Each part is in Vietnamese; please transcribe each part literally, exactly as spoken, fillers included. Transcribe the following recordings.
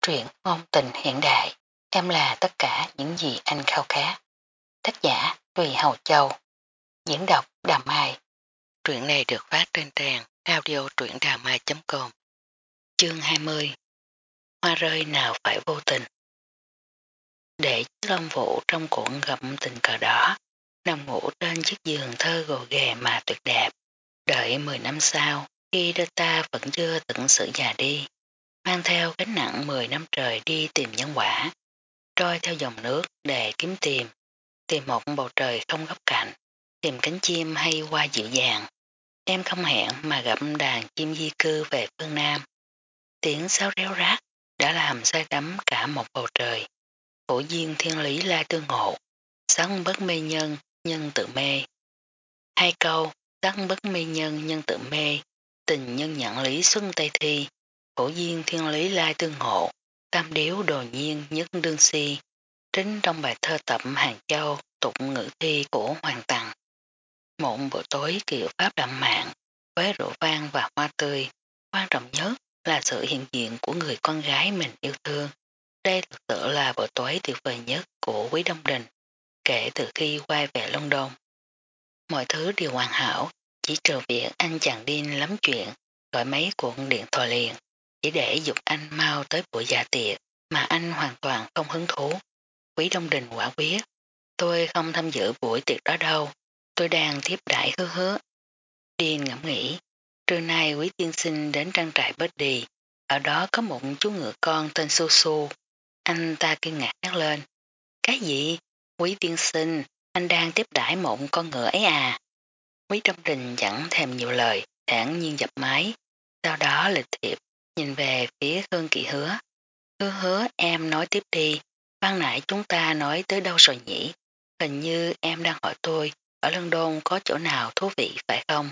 Truyện ngôn tình hiện đại, em là tất cả những gì anh khao khát. Tác giả Tùy Hầu Châu, diễn đọc Đà Mai. Truyện này được phát trên trang audio truyệnđàmai chấm com. Chương hai mươi. Hoa rơi nào phải vô tình. Để chiếc lông vũ trong cuộn gặm tình cờ đó, nằm ngủ trên chiếc giường thơ gồ ghề mà tuyệt đẹp. Đợi mười năm sau, khi đôi ta vẫn chưa tận sự già đi, mang theo gánh nặng mười năm trời đi tìm nhân quả, trôi theo dòng nước để kiếm tìm, tìm một bầu trời không góc cạnh, tìm cánh chim hay hoa dịu dàng. Em không hẹn mà gặp đàn chim di cư về phương Nam. Tiếng sáo réo rát đã làm say đắm cả một bầu trời. Phổ duyên thiên lý la tương ngộ, sắn bất mê nhân, nhân tự mê. Hai câu, sắn bất mê nhân, nhân tự mê, tình nhân nhận lý xuân tây thi, phổ duyên thiên lý la tương ngộ, tam điếu đồ nhiên nhất đương si. Trính trong bài thơ tập Hàng Châu tục ngữ thi của Hoàng Tặng. Một bữa tối kiệu pháp đậm mạng, với rượu vang và hoa tươi, quan trọng nhất là sự hiện diện của người con gái mình yêu thương. Đây thực sự là bữa tối tuyệt vời nhất của Quý Đông Đình, kể từ khi quay về London. Mọi thứ đều hoàn hảo, chỉ trừ việc anh chàng điên lắm chuyện, gọi mấy cuộc điện thoại liền, chỉ để dục anh mau tới buổi dạ tiệc, mà anh hoàn toàn không hứng thú. Quý Đông Đình quả quyết, tôi không tham dự buổi tiệc đó đâu, tôi đang tiếp đãi hứa hứa. Điên ngẫm nghĩ, trưa nay Quý tiên sinh đến trang trại Buddy, ở đó có một chú ngựa con tên Su Su. Anh ta kinh ngạc nhắc lên, cái gì? Quý tiên sinh, anh đang tiếp đãi một con ngựa ấy à? Quý Đông Đình chẳng thèm nhiều lời, thản nhiên dập máy, sau đó lịch thiệp, nhìn về phía Khương Kỵ Hứa. Hứa hứa em nói tiếp đi, ban nãy chúng ta nói tới đâu rồi nhỉ? Hình như em đang hỏi tôi ở London có chỗ nào thú vị phải không?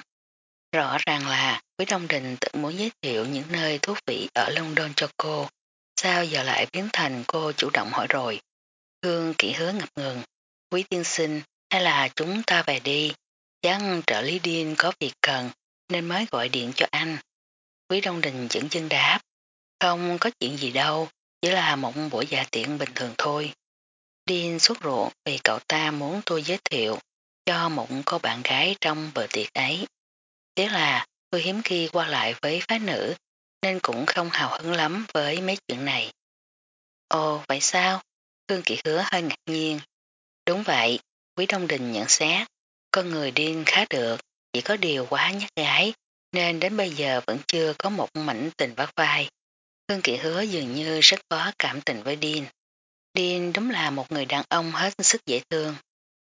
Rõ ràng là Quý Đông Đình tự muốn giới thiệu những nơi thú vị ở London cho cô. Sao giờ lại biến thành cô chủ động hỏi rồi? Hương Kỵ Hứa ngập ngừng. Quý tiên sinh, hay là chúng ta về đi? Chắc trợ lý điên có việc cần nên mới gọi điện cho anh. Quý Đông Đình dẫn chân đáp. Không có chuyện gì đâu, chỉ là một buổi dạ tiệc bình thường thôi. Điên suốt ruột vì cậu ta muốn tôi giới thiệu cho một cô bạn gái trong bữa tiệc ấy. Tiếc là tôi hiếm khi qua lại với phái nữ nên cũng không hào hứng lắm với mấy chuyện này. Ồ vậy sao? Khương Kỵ Hứa hơi ngạc nhiên. Đúng vậy, Quý Đông Đình nhận xét. Con người điên khá được, chỉ có điều quá nhát gái nên đến bây giờ vẫn chưa có một mảnh tình vắt vai. Khương Kỵ Hứa dường như rất có cảm tình với Điên. Điên đúng là một người đàn ông hết sức dễ thương.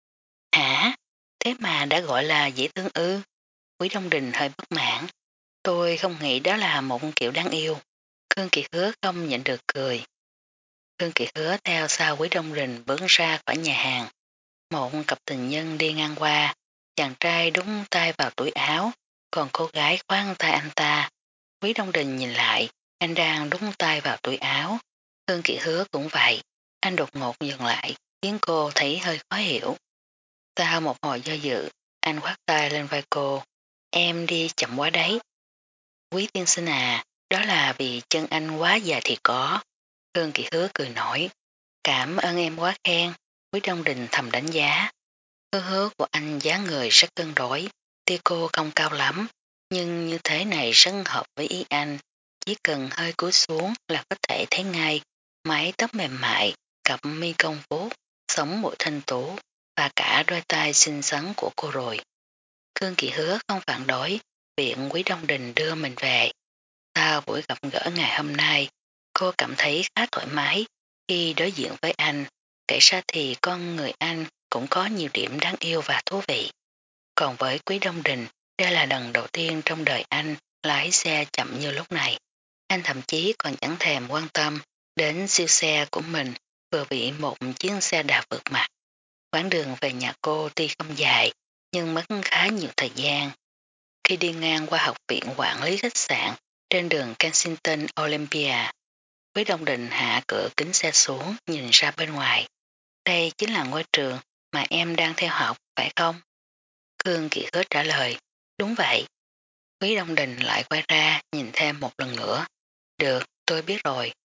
Hả? Thế mà đã gọi là dễ thương ư? Quý Đông Đình hơi bất mãn. Tôi không nghĩ đó là một kiểu đáng yêu. Khương Kỵ Hứa không nhận được cười. Khương Kỵ Hứa theo sau Quý Đông Đình bước ra khỏi nhà hàng. Một cặp tình nhân đi ngang qua, chàng trai đúng tay vào túi áo, còn cô gái khoan tay anh ta. Quý Đông Đình nhìn lại, anh đang đúng tay vào túi áo. Khương Kỵ Hứa cũng vậy, anh đột ngột dừng lại, khiến cô thấy hơi khó hiểu. Sau một hồi do dự, anh khoát tay lên vai cô, em đi chậm quá đấy. Quý tiên sinh à, đó là vì chân anh quá dài thì có. Khương Kỵ Hứa cười nổi, cảm ơn em quá khen. Quý Đông Đình thầm đánh giá. Hứa hứa của anh dáng người rất cân đối, tuy cô không cao lắm, nhưng như thế này rất hợp với ý anh. Chỉ cần hơi cúi xuống là có thể thấy ngay mái tóc mềm mại, cặp mi công vuốt, sống mũi thanh tú và cả đôi tay xinh xắn của cô rồi. Khương Kỵ Hứa không phản đối việc Quý Đông Đình đưa mình về. Sau buổi gặp gỡ ngày hôm nay, cô cảm thấy khá thoải mái khi đối diện với anh. Kể ra thì con người anh cũng có nhiều điểm đáng yêu và thú vị. Còn với Quý Đông Đình, đây là lần đầu tiên trong đời anh lái xe chậm như lúc này. Anh thậm chí còn chẳng thèm quan tâm đến siêu xe của mình vừa bị một chiếc xe đạp vượt mặt. Quãng đường về nhà cô tuy không dài, nhưng mất khá nhiều thời gian. Khi đi ngang qua học viện quản lý khách sạn trên đường Kensington Olympia, Quý Đông Đình hạ cửa kính xe xuống nhìn ra bên ngoài. Đây chính là ngôi trường mà em đang theo học, phải không? Khương Kỵ Hứa trả lời, đúng vậy. Quý Đông Đình lại quay ra nhìn thêm một lần nữa. Được, tôi biết rồi.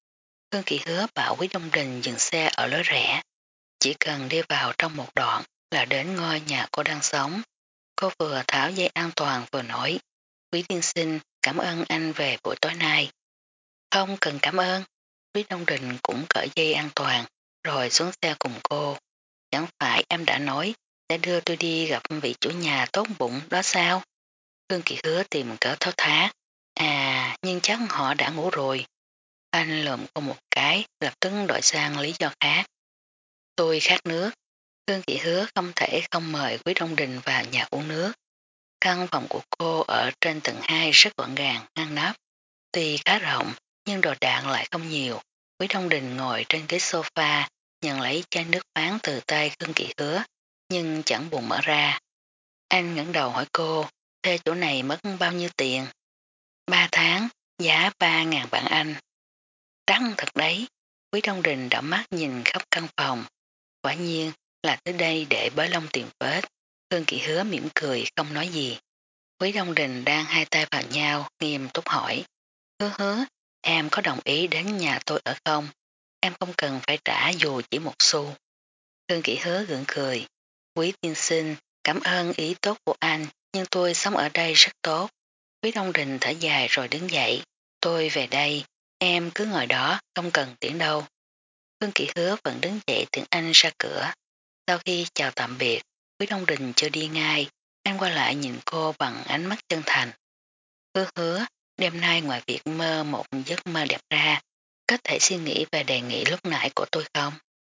Khương Kỳ Hứa bảo Quý Đông Đình dừng xe ở lối rẽ. Chỉ cần đi vào trong một đoạn là đến ngôi nhà cô đang sống. Cô vừa tháo dây an toàn vừa nói, Quý tiên sinh cảm ơn anh về buổi tối nay. Không cần cảm ơn. Quý Đông Đình cũng cởi dây an toàn rồi xuống xe cùng cô. Chẳng phải em đã nói sẽ đưa tôi đi gặp vị chủ nhà tốt bụng đó sao? Khương Kỳ Hứa tìm cỡ tháo thác. À, nhưng chắc họ đã ngủ rồi. Anh lườm cô một cái, lập tức đổi sang lý do khác. Tôi khát nước. Khương Kỳ Hứa không thể không mời Quý Đông Đình vào nhà uống nước. Căn phòng của cô ở trên tầng hai rất gọn gàng, ngăn nắp. Tuy khá rộng, nhưng đồ đạc lại không nhiều. Quý Đông Đình ngồi trên ghế sofa, nhận lấy chai nước khoáng từ tay Khương Kỳ Hứa, nhưng chẳng buồn mở ra. Anh ngẩng đầu hỏi cô, thuê chỗ này mất bao nhiêu tiền? Ba tháng, giá ba ngàn bảng Anh. Đắt thật đấy. Quý Đông Đình đảo mắt nhìn khắp căn phòng. Quả nhiên là tới đây để bới lông tiền vết. Khương Kỳ Hứa mỉm cười không nói gì. Quý Đông Đình đang hai tay vào nhau, nghiêm túc hỏi. Hứa hứa, em có đồng ý đến nhà tôi ở không? Em không cần phải trả dù chỉ một xu. Khương Kỳ Hứa gượng cười. Quý tiên sinh, cảm ơn ý tốt của anh, nhưng tôi sống ở đây rất tốt. Quý Đông Đình thở dài rồi đứng dậy. Tôi về đây, em cứ ngồi đó, không cần tiễn đâu. Khương Kỳ Hứa vẫn đứng dậy tiễn anh ra cửa. Sau khi chào tạm biệt, Quý Đông Đình chưa đi ngay, anh qua lại nhìn cô bằng ánh mắt chân thành. Hứa hứa, đêm nay ngoài việc mơ một giấc mơ đẹp ra, có thể suy nghĩ về đề nghị lúc nãy của tôi không?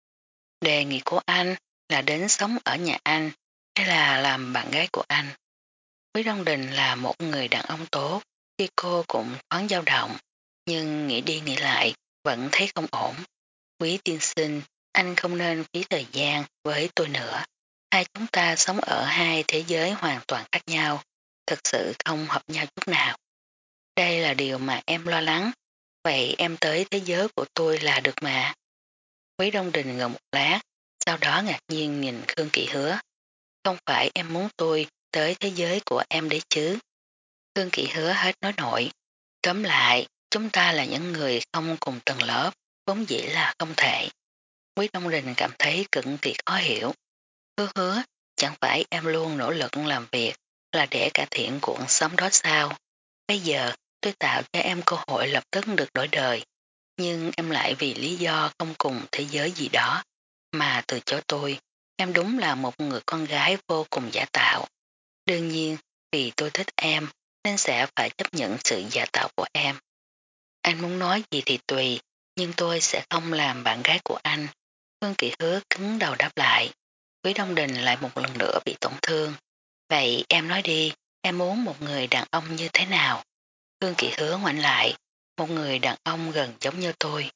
Đề nghị của anh là đến sống ở nhà anh hay là làm bạn gái của anh? Quý Đông Đình là một người đàn ông tốt, khi cô cũng thoáng dao động, nhưng nghĩ đi nghĩ lại vẫn thấy không ổn. Quý tiên sinh, anh không nên phí thời gian với tôi nữa. Hai chúng ta sống ở hai thế giới hoàn toàn khác nhau, thực sự không hợp nhau chút nào. Đây là điều mà em lo lắng, vậy em tới thế giới của tôi là được mà. Quý Đông Đình ngừng một lát, sau đó ngạc nhiên nhìn Khương Kỳ Hứa. Không phải em muốn tôi tới thế giới của em đấy chứ. Khương Kỳ Hứa hết nói nổi. Tóm lại, chúng ta là những người không cùng tầng lớp, vốn dĩ là không thể. Quý Đông Đình cảm thấy cực kỳ khó hiểu. Hứa hứa, chẳng phải em luôn nỗ lực làm việc là để cải thiện cuộc sống đó sao? Bây giờ tôi tạo cho em cơ hội lập tức được đổi đời, nhưng em lại vì lý do không cùng thế giới gì đó mà từ chối tôi. Em đúng là một người con gái vô cùng giả tạo. Đương nhiên, vì tôi thích em nên sẽ phải chấp nhận sự giả tạo của em. Anh muốn nói gì thì tùy, nhưng tôi sẽ không làm bạn gái của anh. Phương Kỳ Hứa cứng đầu đáp lại. Quý Đông Đình lại một lần nữa bị tổn thương. Vậy em nói đi, em muốn một người đàn ông như thế nào? Phương Kỳ Hứa ngoảnh lại, một người đàn ông gần giống như tôi.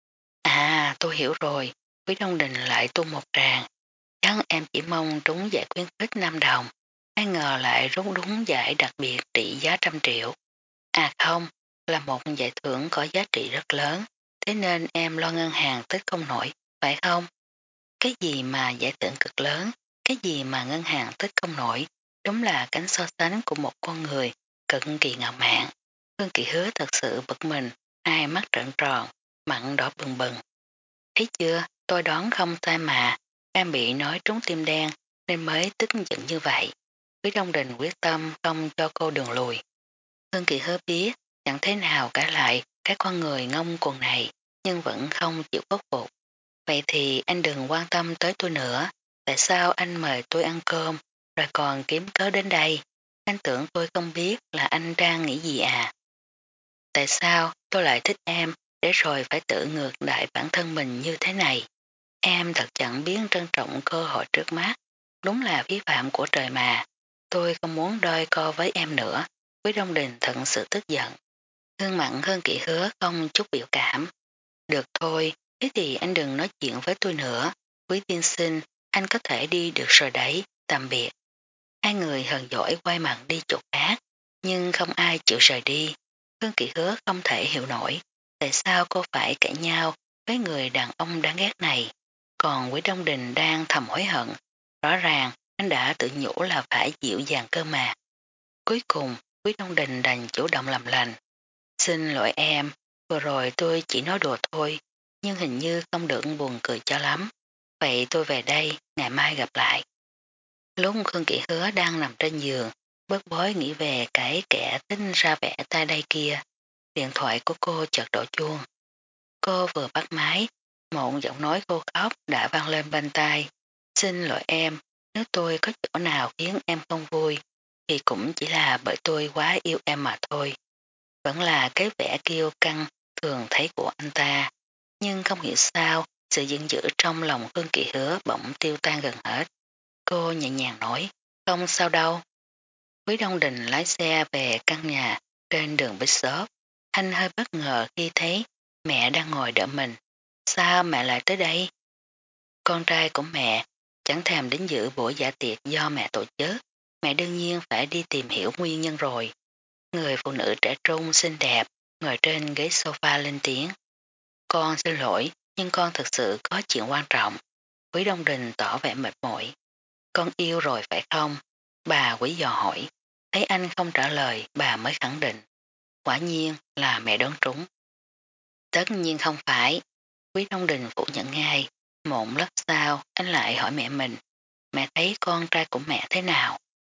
À, tôi hiểu rồi. Quý Đông Đình lại tu một tràng. Chắc em chỉ mong trúng giải khuyến khích năm đồng. Ai ngờ lại rút đúng giải đặc biệt trị giá trăm triệu. À không, là một giải thưởng có giá trị rất lớn. Thế nên em lo ngân hàng tích không nổi, phải không? Cái gì mà giải thưởng cực lớn, cái gì mà ngân hàng tích không nổi, đúng là cánh so sánh của một con người cực kỳ ngạo mạn. Phương Kỳ Hứa thật sự bực mình, hai mắt trợn tròn, mặn đỏ bừng bừng. Thấy chưa, tôi đoán không sai mà, em bị nói trúng tim đen nên mới tức giận như vậy. Quý Đông Đình quyết tâm không cho cô đường lùi. Phương Kỳ Hứa biết chẳng thế nào cả lại cái con người ngông cuồng này nhưng vẫn không chịu khuất phục. Vậy thì anh đừng quan tâm tới tôi nữa. Tại sao anh mời tôi ăn cơm rồi còn kiếm cớ đến đây? Anh tưởng tôi không biết là anh đang nghĩ gì à? Tại sao tôi lại thích em để rồi phải tự ngược đại bản thân mình như thế này? Em thật chẳng biết trân trọng cơ hội trước mắt. Đúng là vi phạm của trời mà. Tôi không muốn đôi co với em nữa. Quý Đông Đình thật sự tức giận. Hương mặn hơn Kỵ Hứa không chút biểu cảm. Được thôi, thế thì anh đừng nói chuyện với tôi nữa. Quý tiên sinh, anh có thể đi được rồi đấy, tạm biệt. Hai người hờn dỗi quay mặt đi chỗ khác, nhưng không ai chịu rời đi. Hương Kỵ Hứa không thể hiểu nổi, tại sao cô phải cãi nhau với người đàn ông đáng ghét này. Còn Quý Đông Đình đang thầm hối hận, rõ ràng anh đã tự nhủ là phải dịu dàng cơ mà. Cuối cùng, Quý Đông Đình đành chủ động làm lành. Xin lỗi em, vừa rồi tôi chỉ nói đùa thôi, nhưng hình như không được buồn cười cho lắm. Vậy tôi về đây, ngày mai gặp lại. Lúc Khương Kỷ Hứa đang nằm trên giường, bớt bối nghĩ về cái kẻ tính ra vẻ tai đây kia. Điện thoại của cô chợt đổ chuông. Cô vừa bắt máy, một giọng nói khô khóc đã vang lên bên tai. Xin lỗi em, nếu tôi có chỗ nào khiến em không vui, thì cũng chỉ là bởi tôi quá yêu em mà thôi. Vẫn là cái vẻ kiêu căng thường thấy của anh ta, nhưng không hiểu sao sự giận dữ trong lòng Khương Kỵ Hứa bỗng tiêu tan gần hết. Cô nhẹ nhàng nói, không sao đâu. Quý Đông Đình lái xe về căn nhà trên đường Bishop. Anh hơi bất ngờ khi thấy mẹ đang ngồi đợi mình. Sao mẹ lại tới đây? Con trai của mẹ chẳng thèm đến dự buổi dạ tiệc do mẹ tổ chức. Mẹ đương nhiên phải đi tìm hiểu nguyên nhân rồi. Người phụ nữ trẻ trung xinh đẹp ngồi trên ghế sofa lên tiếng. Con xin lỗi, nhưng con thực sự có chuyện quan trọng. Quý Đông Đình tỏ vẻ mệt mỏi. Con yêu rồi phải không? Bà Quý dò hỏi. Thấy anh không trả lời, bà mới khẳng định. Quả nhiên là mẹ đoán trúng. Tất nhiên không phải. Quý Đông Đình phủ nhận ngay. Một lát sau, anh lại hỏi mẹ mình. Mẹ thấy con trai của mẹ thế nào?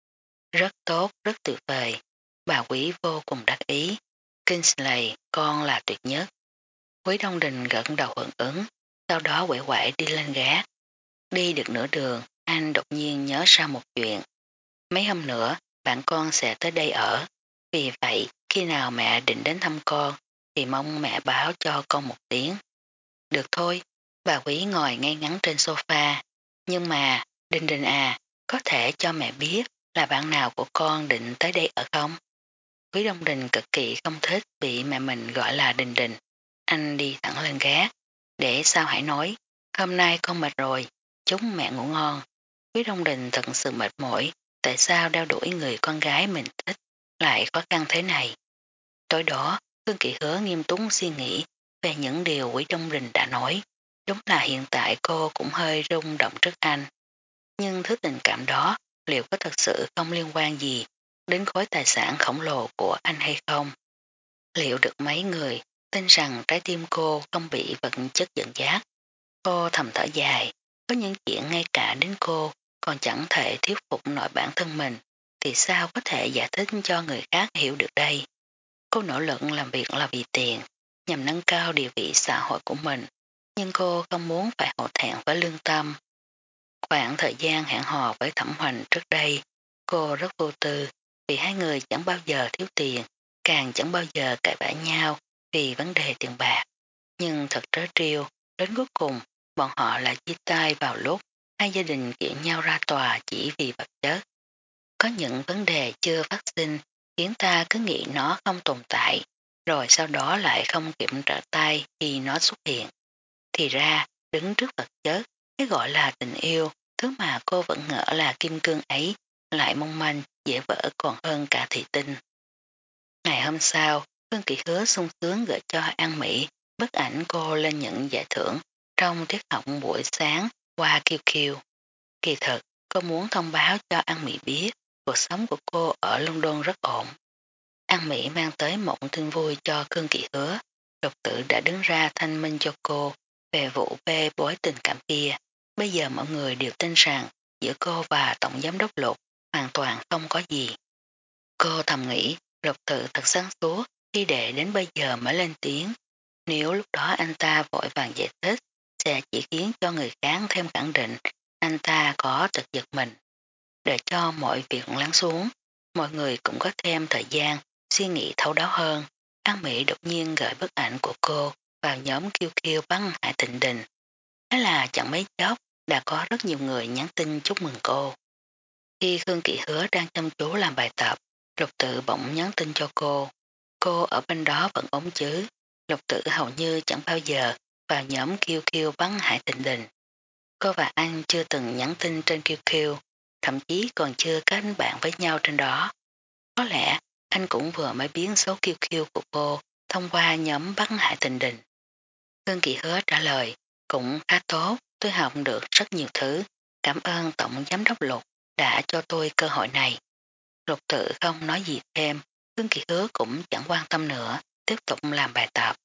Rất tốt, rất tuyệt vời. Bà Quý vô cùng đắc ý. Kingsley, con là tuyệt nhất. Quý Đông Đình gật đầu hưởng ứng, sau đó quẩy quẩy đi lên gác. Đi được nửa đường, anh đột nhiên nhớ ra một chuyện. Mấy hôm nữa, bạn con sẽ tới đây ở. Vì vậy, khi nào mẹ định đến thăm con, thì mong mẹ báo cho con một tiếng. Được thôi, bà Quý ngồi ngay ngắn trên sofa. Nhưng mà, Đình Đình à, có thể cho mẹ biết là bạn nào của con định tới đây ở không? Quý Đông Đình cực kỳ không thích bị mẹ mình gọi là Đình Đình. Anh đi thẳng lên gác. Để sao hãy nói, hôm nay con mệt rồi, chúc mẹ ngủ ngon. Quý Đông Đình thật sự mệt mỏi, tại sao đeo đuổi người con gái mình thích lại khó khăn thế này. Tối đó, Phương Kỵ Hứa nghiêm túc suy nghĩ về những điều Quý Đông Đình đã nói. Đúng là hiện tại cô cũng hơi rung động trước anh. Nhưng thứ tình cảm đó liệu có thật sự không liên quan gì đến khối tài sản khổng lồ của anh hay không? Liệu được mấy người tin rằng trái tim cô không bị vật chất dẫn dắt? Cô thầm thở dài, có những chuyện ngay cả đến cô còn chẳng thể thuyết phục nổi bản thân mình, thì sao có thể giải thích cho người khác hiểu được đây? Cô nỗ lực làm việc là vì tiền, nhằm nâng cao địa vị xã hội của mình, nhưng cô không muốn phải hổ thẹn với lương tâm. Khoảng thời gian hẹn hò với Thẩm Hoành trước đây, cô rất vô tư, vì hai người chẳng bao giờ thiếu tiền, càng chẳng bao giờ cãi vã nhau vì vấn đề tiền bạc. Nhưng thật trớ trêu, đến cuối cùng, bọn họ lại chia tay vào lúc hai gia đình kiện nhau ra tòa chỉ vì vật chất. Có những vấn đề chưa phát sinh khiến ta cứ nghĩ nó không tồn tại, rồi sau đó lại không kịp trở tay khi nó xuất hiện. Thì ra, đứng trước vật chất, cái gọi là tình yêu, thứ mà cô vẫn ngỡ là kim cương ấy, lại mong manh, dễ vỡ còn hơn cả thị tinh. Ngày hôm sau, Phương Kỵ Hứa sung sướng gửi cho An Mỹ bức ảnh cô lên nhận giải thưởng trong tiết học buổi sáng qua kiu kiu. Kỳ thực, cô muốn thông báo cho An Mỹ biết cuộc sống của cô ở London rất ổn. An Mỹ mang tới một tin vui cho Khương Kỵ Hứa. Lục Tự đã đứng ra thanh minh cho cô về vụ bê bối tình cảm kia. Bây giờ mọi người đều tin rằng giữa cô và Tổng Giám đốc Lục hoàn toàn không có gì. Cô thầm nghĩ Lục Tự thật sáng suốt khi để đến bây giờ mới lên tiếng. Nếu lúc đó anh ta vội vàng giải thích sẽ chỉ khiến cho người khác thêm khẳng định anh ta có tật giật mình. Để cho mọi việc lắng xuống, mọi người cũng có thêm thời gian suy nghĩ thấu đáo hơn. An Mỹ đột nhiên gửi bức ảnh của cô vào nhóm kiu kiu bắn Hải Thịnh Đình. Thế là chẳng mấy chốc đã có rất nhiều người nhắn tin chúc mừng cô. Khi Khương Kỵ Hứa đang chăm chú làm bài tập, Lục Tự bỗng nhắn tin cho cô. Cô ở bên đó vẫn ốm chứ. Lục Tự hầu như chẳng bao giờ vào nhóm kiu kiu bắn Hải Thịnh Đình. Cô và anh chưa từng nhắn tin trên kiu kiu, thậm chí còn chưa kết bạn với nhau trên đó. Có lẽ anh cũng vừa mới biến số kiu kiu của cô thông qua nhóm bắn Hải Thịnh Đình. Khương Kỵ Hứa trả lời, cũng khá tốt, tôi học được rất nhiều thứ. Cảm ơn Tổng Giám đốc Lục đã cho tôi cơ hội này. Lục Tự không nói gì thêm, Khương Kỵ Hứa cũng chẳng quan tâm nữa, tiếp tục làm bài tập.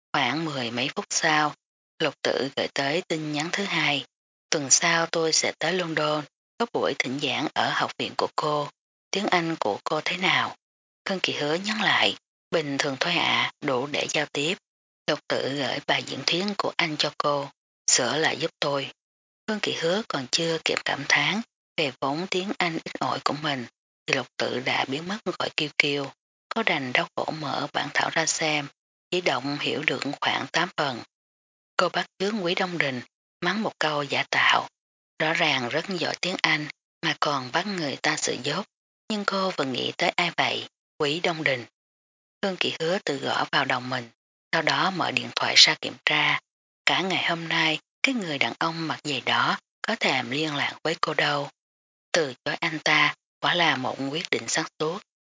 Khoảng mười mấy phút sau, Lục Tử gửi tới tin nhắn thứ hai. Tuần sau tôi sẽ tới London, có buổi thỉnh giảng ở học viện của cô. Tiếng Anh của cô thế nào? Khương Kỳ Hứa nhắn lại, bình thường thôi ạ, đủ để giao tiếp. Lục Tử gửi bài diễn thuyết của anh cho cô, sửa lại giúp tôi. Khương Kỳ Hứa còn chưa kịp cảm thán về vốn tiếng Anh ít ỏi của mình, thì Lục Tử đã biến mất gọi kêu kêu. Có đành đau khổ mở bản thảo ra xem, chỉ động hiểu được khoảng tám phần. Cô bắt chước Quý Đông Đình, mắng một câu giả tạo. Rõ ràng rất giỏi tiếng Anh mà còn bắt người ta sự dốt. Nhưng cô vừa nghĩ tới ai vậy? Quý Đông Đình. Khương Kỳ Hứa tự gõ vào đầu mình, sau đó mở điện thoại ra kiểm tra. Cả ngày hôm nay, cái người đàn ông mặc giày đó có thèm liên lạc với cô đâu. Từ chối anh ta quả là một quyết định sáng suốt.